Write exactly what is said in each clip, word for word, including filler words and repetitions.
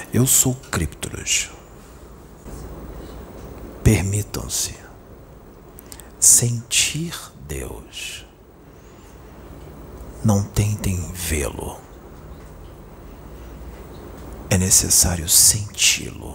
Eu sou Cryptoros. Permitam-se sentir Deus. Não tentem vê-lo. É necessário senti-lo.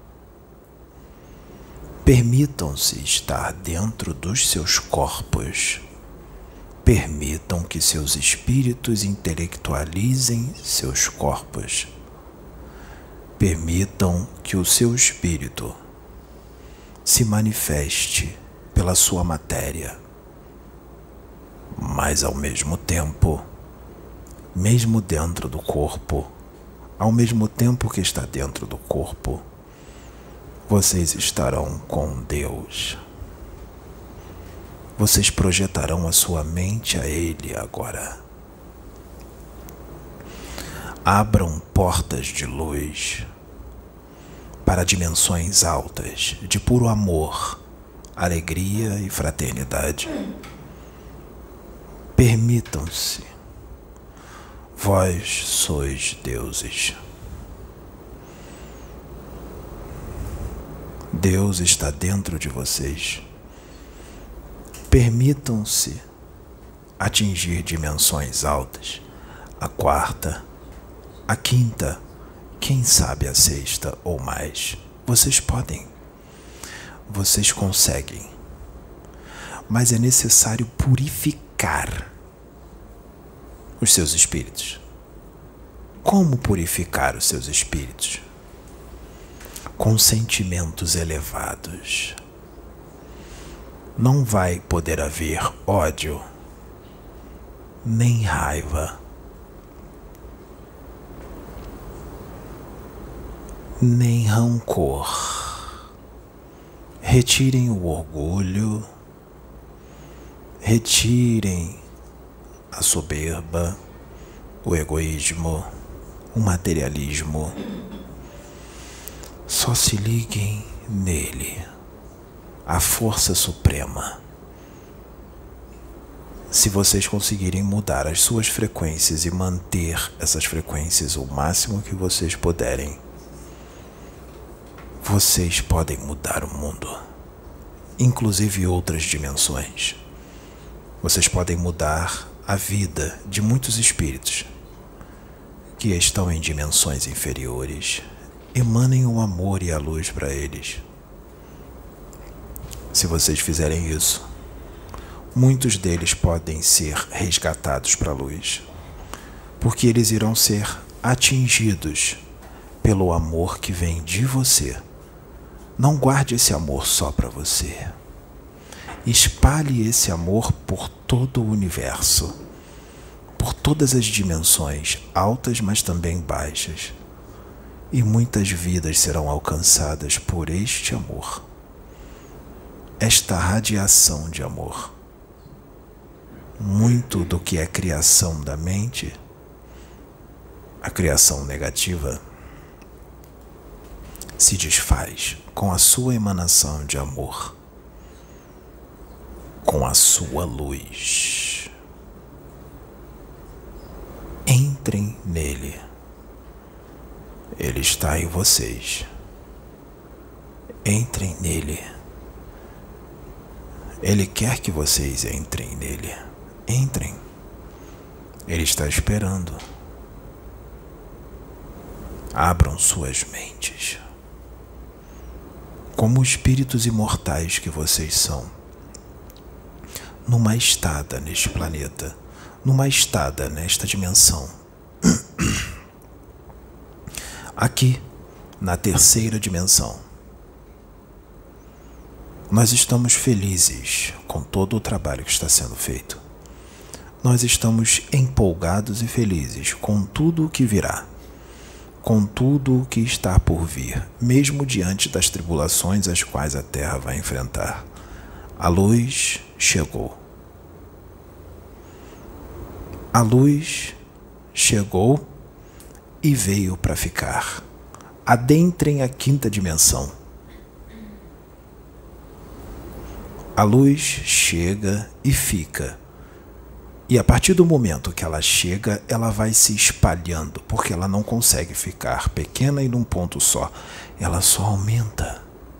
Permitam-se estar dentro dos seus corpos. Permitam que seus espíritos intelectualizem seus corpos. Permitam que o seu espírito se manifeste pela sua matéria. Mas ao mesmo tempo, mesmo dentro do corpo, ao mesmo tempo que está dentro do corpo, vocês estarão com Deus. Vocês projetarão a sua mente a Ele agora. Abram portas de luz para dimensões altas de puro amor, alegria e fraternidade. Permitam-se. Vós sois deuses. Deus está dentro de vocês. Permitam-se atingir dimensões altas, a quarta, a quinta, quem sabe a sexta ou mais. Vocês podem. Vocês conseguem. Mas é necessário purificar os seus espíritos. Como purificar os seus espíritos? Com sentimentos elevados. Não vai poder haver ódio, nem raiva, nem rancor. Retirem o orgulho, retirem a soberba, o egoísmo, o materialismo. Só se liguem nele, a força suprema. Se vocês conseguirem mudar as suas frequências e manter essas frequências o máximo que vocês puderem, vocês podem mudar o mundo, inclusive outras dimensões. Vocês podem mudar a vida de muitos espíritos que estão em dimensões inferiores. Emanem o amor e a luz para eles. Se vocês fizerem isso, muitos deles podem ser resgatados para a luz, porque eles irão ser atingidos pelo amor que vem de você. Não guarde esse amor só para você. Espalhe esse amor por todo o universo, por todas as dimensões, altas mas também baixas. E muitas vidas serão alcançadas por este amor. Esta radiação de amor. Muito do que é criação da mente, a criação negativa, se desfaz com a sua emanação de amor, com a sua luz. Entrem nele. Ele está em vocês. Entrem nele. Ele quer que vocês entrem nele. Entrem. Ele está esperando. Abram suas mentes. Como espíritos imortais que vocês são, numa estada neste planeta, numa estada nesta dimensão. Aqui, na terceira dimensão, nós estamos felizes com todo o trabalho que está sendo feito. Nós estamos empolgados e felizes com tudo o que virá, com tudo o que está por vir, mesmo diante das tribulações as quais a Terra vai enfrentar. A luz chegou. A luz chegou e veio para ficar. Adentrem a quinta dimensão. A luz chega e fica E a partir do momento que ela chega, ela vai se espalhando, porque ela não consegue ficar pequena e num ponto só. Ela só aumenta.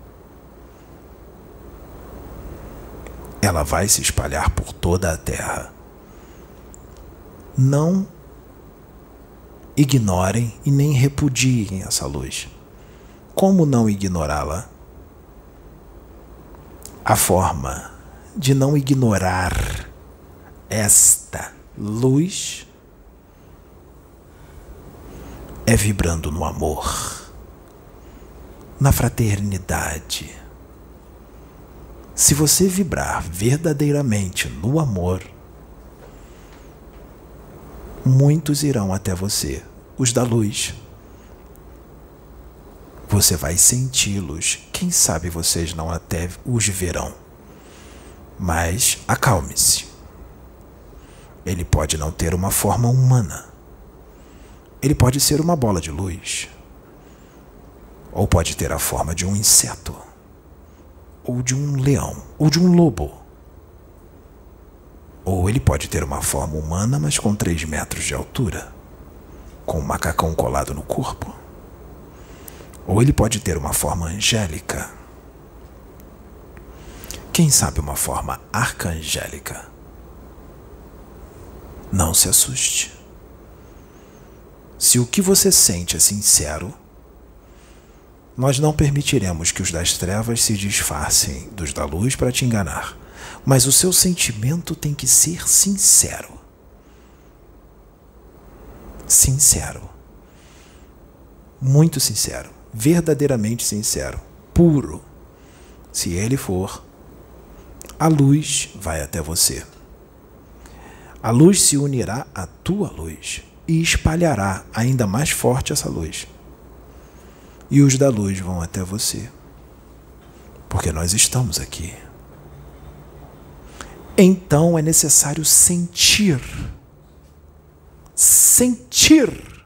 Ela vai se espalhar por toda a Terra. Não ignorem e nem repudiem essa luz. Como não ignorá-la? A forma de não ignorar esta luz é vibrando no amor, na fraternidade. Se você vibrar verdadeiramente no amor, muitos irão até você, os da luz. Você vai senti-los. Quem sabe vocês não até os verão. Mas acalme-se. Ele pode não ter uma forma humana. Ele pode ser uma bola de luz. Ou pode ter a forma de um inseto. Ou de um leão. Ou de um lobo. Ou ele pode ter uma forma humana, mas com três metros de altura. Com um macacão colado no corpo. Ou ele pode ter uma forma angélica. Quem sabe uma forma arcangélica? Não se assuste. Se o que você sente é sincero, nós não permitiremos que os das trevas se disfarcem dos da luz para te enganar. Mas o seu sentimento tem que ser sincero. Sincero. Muito sincero. Verdadeiramente sincero. Puro. Se ele for, a luz vai até você. A luz se unirá à tua luz e espalhará ainda mais forte essa luz. E os da luz vão até você. Porque nós estamos aqui. Então é necessário sentir. Sentir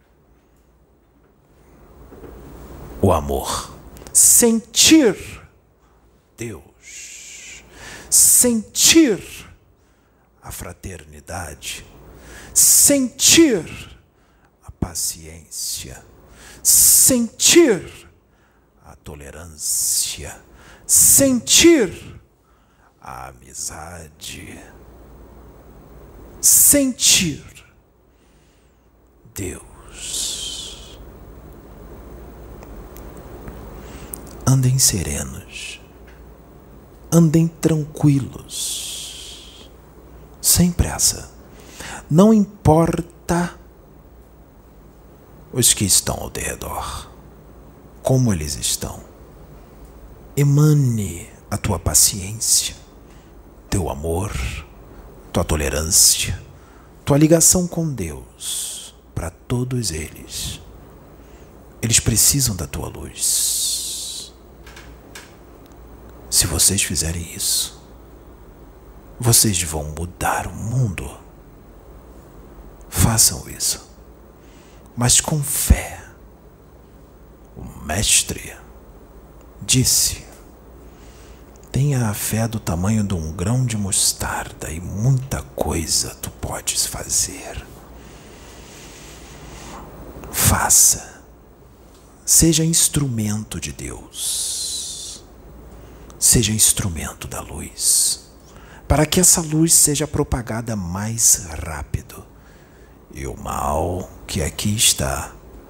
o amor. Sentir Deus. Sentir a fraternidade. Sentir a paciência. Sentir a tolerância. Sentir a amizade. Sentir Deus. Andem serenos. Andem tranquilos. Sem pressa. Não importa os que estão ao redor. Como eles estão. Emane a tua paciência, teu amor, tua tolerância, tua ligação com Deus para todos eles. Eles precisam da tua luz. Se vocês fizerem isso, vocês vão mudar o mundo. Façam isso, mas com fé. O mestre disse: tenha a fé do tamanho de um grão de mostarda e muita coisa tu podes fazer. Faça. Seja instrumento de Deus. Seja instrumento da luz. Para que essa luz seja propagada mais rápido. E o mal que aqui está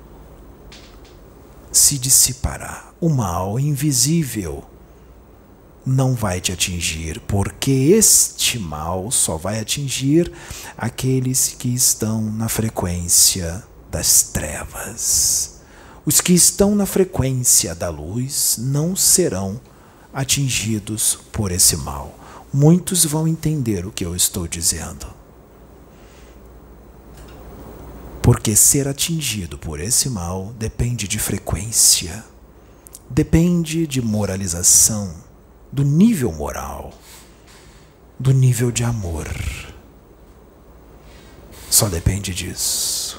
se dissipará. O mal invisível não vai te atingir, porque este mal só vai atingir aqueles que estão na frequência das trevas. Os que estão na frequência da luz não serão atingidos por esse mal. Muitos vão entender o que eu estou dizendo. Porque ser atingido por esse mal depende de frequência, depende de moralização, do nível moral, do nível de amor. Só depende disso.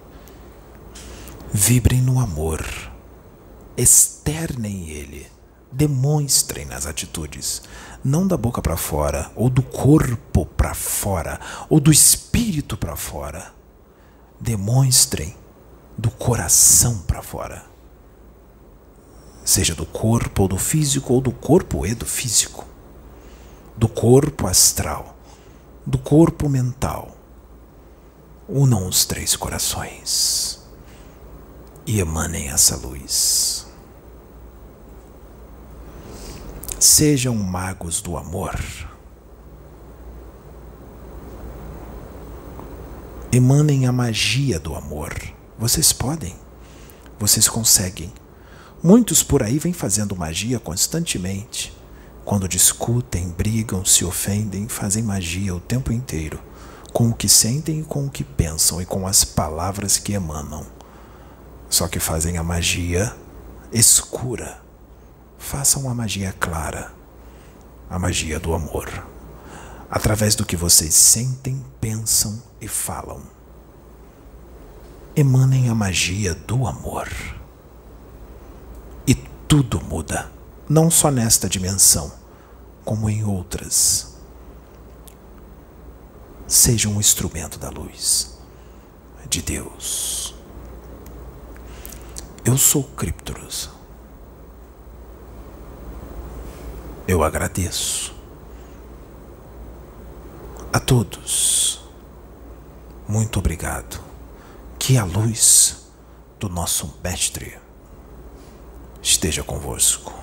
Vibrem no amor, externem ele, Demonstrem nas atitudes, não da boca para fora, ou do corpo para fora, ou do espírito para fora. Demonstrem do coração para fora. Seja do corpo ou do físico, ou do corpo e do físico. Do corpo astral, do corpo mental. Unam os três corações e emanem essa luz. Sejam magos do amor. Emanem a magia do amor. Vocês podem. Vocês conseguem. Muitos por aí vêm fazendo magia constantemente. Quando discutem, brigam, se ofendem, fazem magia o tempo inteiro. Com o que sentem e com o que pensam e com as palavras que emanam. Só que fazem a magia escura. Façam a magia clara. A magia do amor. Através do que vocês sentem, pensam e falam. Emanem a magia do amor. E tudo muda, não só nesta dimensão, como em outras. Seja um instrumento da luz, de Deus. Eu sou Cryptoros. Eu agradeço a todos. Muito obrigado. Que a luz do nosso Mestre esteja convosco.